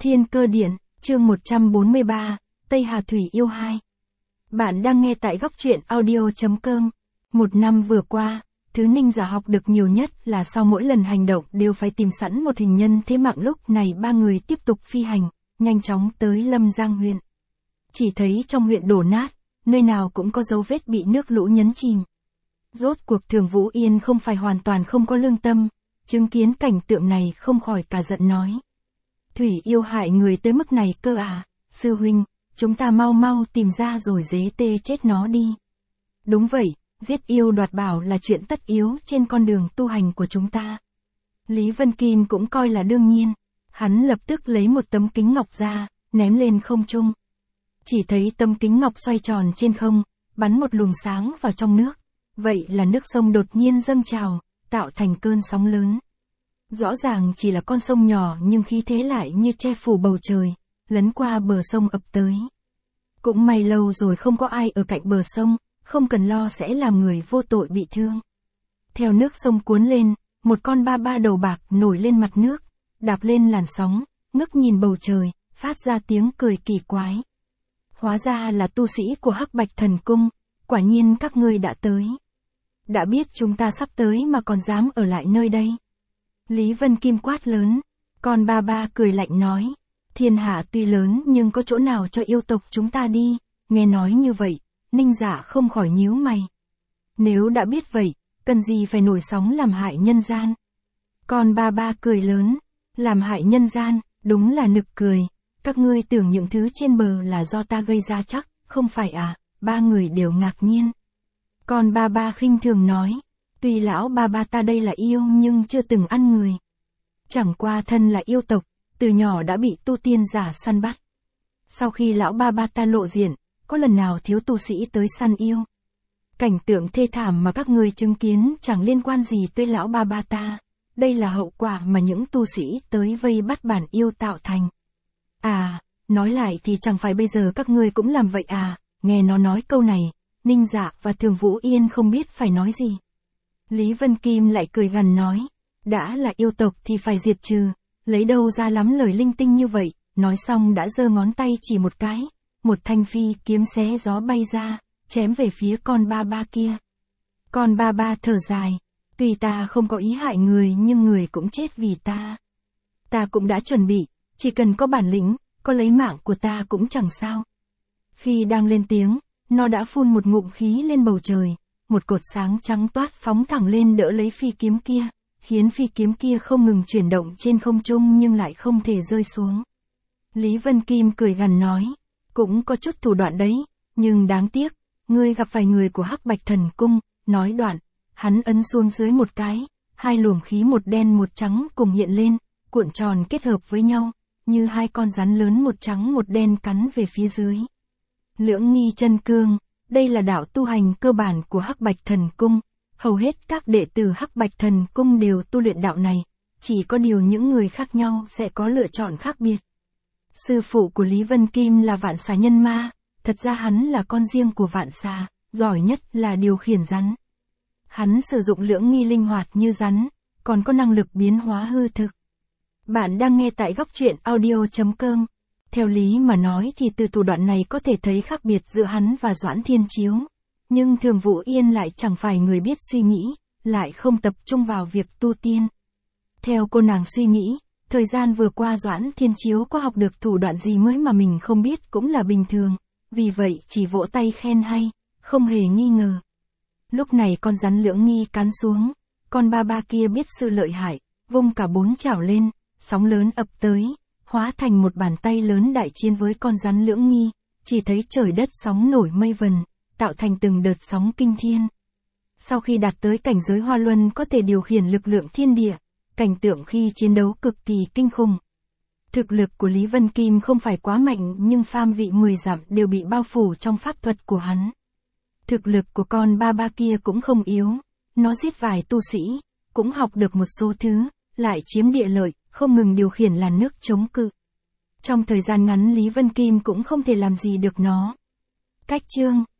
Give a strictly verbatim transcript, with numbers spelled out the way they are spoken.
Thiên Cơ Điện, chương một trăm bốn mươi ba, Tây Hà Thủy Yêu hai. Bạn đang nghe tại góc truyện audio chấm com. Một năm vừa qua, thứ Ninh giả học được nhiều nhất là sau mỗi lần hành động đều phải tìm sẵn một hình nhân thế mạng. Lúc này ba người tiếp tục phi hành, nhanh chóng tới Lâm Giang huyện. Chỉ thấy trong huyện đổ nát, nơi nào cũng có dấu vết bị nước lũ nhấn chìm. Rốt cuộc Thường Vũ Yên không phải hoàn toàn không có lương tâm, chứng kiến cảnh tượng này không khỏi cả giận nói. Thủy yêu hại người tới mức này cơ à, sư huynh, chúng ta mau mau tìm ra rồi dế tê chết nó đi. Đúng vậy, giết yêu đoạt bảo là chuyện tất yếu trên con đường tu hành của chúng ta. Lý Vân Kim cũng coi là đương nhiên, hắn lập tức lấy một tấm kính ngọc ra, ném lên không trung. Chỉ thấy tấm kính ngọc xoay tròn trên không, bắn một luồng sáng vào trong nước, vậy là nước sông đột nhiên dâng trào, tạo thành cơn sóng lớn. Rõ ràng chỉ là con sông nhỏ nhưng khí thế lại như che phủ bầu trời, lấn qua bờ sông ập tới. Cũng may lâu rồi không có ai ở cạnh bờ sông, không cần lo sẽ làm người vô tội bị thương. Theo nước sông cuốn lên, một con ba ba đầu bạc nổi lên mặt nước, đạp lên làn sóng, ngước nhìn bầu trời, phát ra tiếng cười kỳ quái. Hóa ra là tu sĩ của Hắc Bạch Thần Cung, quả nhiên các ngươi đã tới. Đã biết chúng ta sắp tới mà còn dám ở lại nơi đây. Lý Vân Kim quát lớn, con ba ba cười lạnh nói, thiên hạ tuy lớn nhưng có chỗ nào cho yêu tộc chúng ta đi. Nghe nói như vậy, Ninh giả không khỏi nhíu mày. Nếu đã biết vậy, cần gì phải nổi sóng làm hại nhân gian. Con ba ba cười lớn, làm hại nhân gian, đúng là nực cười, các ngươi tưởng những thứ trên bờ là do ta gây ra chắc, không phải à, ba người đều ngạc nhiên. Con ba ba khinh thường nói, tuy lão ba ba ta đây là yêu nhưng chưa từng ăn người. Chẳng qua thân là yêu tộc, từ nhỏ đã bị tu tiên giả săn bắt. Sau khi lão ba ba ta lộ diện, có lần nào thiếu tu sĩ tới săn yêu. Cảnh tượng thê thảm mà các người chứng kiến chẳng liên quan gì tới lão ba ba ta. Đây là hậu quả mà những tu sĩ tới vây bắt bản yêu tạo thành. À, nói lại thì chẳng phải bây giờ các ngươi cũng làm vậy à, nghe nó nói câu này, Ninh Dạ và Thường Vũ Yên không biết phải nói gì. Lý Vân Kim lại cười gằn nói, đã là yêu tộc thì phải diệt trừ, lấy đâu ra lắm lời linh tinh như vậy, nói xong đã giơ ngón tay chỉ một cái, một thanh phi kiếm xé gió bay ra, chém về phía con ba ba kia. Con ba ba thở dài, tuy ta không có ý hại người nhưng người cũng chết vì ta. Ta cũng đã chuẩn bị, chỉ cần có bản lĩnh, có lấy mạng của ta cũng chẳng sao. Khi đang lên tiếng, nó đã phun một ngụm khí lên bầu trời, một cột sáng trắng toát phóng thẳng lên đỡ lấy phi kiếm kia, khiến phi kiếm kia không ngừng chuyển động trên không trung nhưng lại không thể rơi xuống. Lý Vân Kim cười gằn nói, cũng có chút thủ đoạn đấy, nhưng đáng tiếc, ngươi gặp phải người của Hắc Bạch Thần Cung. Nói đoạn, hắn ấn xuống dưới một cái, hai luồng khí một đen một trắng cùng hiện lên, cuộn tròn kết hợp với nhau, như hai con rắn lớn một trắng một đen cắn về phía dưới. Lưỡng nghi chân cương, đây là đạo tu hành cơ bản của Hắc Bạch Thần Cung, hầu hết các đệ tử Hắc Bạch Thần Cung đều tu luyện đạo này, chỉ có điều những người khác nhau sẽ có lựa chọn khác biệt. Sư phụ của Lý Vân Kim là Vạn Xà Nhân Ma, thật ra hắn là con riêng của Vạn Xà, giỏi nhất là điều khiển rắn. Hắn sử dụng lưỡng nghi linh hoạt như rắn, còn có năng lực biến hóa hư thực. Bạn đang nghe tại góc truyện audio chấm com. Theo lý mà nói thì từ thủ đoạn này có thể thấy khác biệt giữa hắn và Doãn Thiên Chiếu. Nhưng Thường Vũ Yên lại chẳng phải người biết suy nghĩ, lại không tập trung vào việc tu tiên. Theo cô nàng suy nghĩ, thời gian vừa qua Doãn Thiên Chiếu có học được thủ đoạn gì mới mà mình không biết cũng là bình thường, vì vậy chỉ vỗ tay khen hay, không hề nghi ngờ. Lúc này con rắn lưỡng nghi cắn xuống, con ba ba kia biết sự lợi hại, vung cả bốn chảo lên, sóng lớn ập tới, hóa thành một bàn tay lớn đại chiến với con rắn lưỡng nghi, chỉ thấy trời đất sóng nổi mây vần, tạo thành từng đợt sóng kinh thiên. Sau khi đạt tới cảnh giới Hoa Luân có thể điều khiển lực lượng thiên địa, cảnh tượng khi chiến đấu cực kỳ kinh khủng. Thực lực của Lý Vân Kim không phải quá mạnh nhưng phàm vị mười dặm đều bị bao phủ trong pháp thuật của hắn. Thực lực của con ba ba kia cũng không yếu, nó giết vài tu sĩ, cũng học được một số thứ, lại chiếm địa lợi, không ngừng điều khiển làn nước chống cự. Trong thời gian ngắn Lý Vân Kim cũng không thể làm gì được nó. Cách chương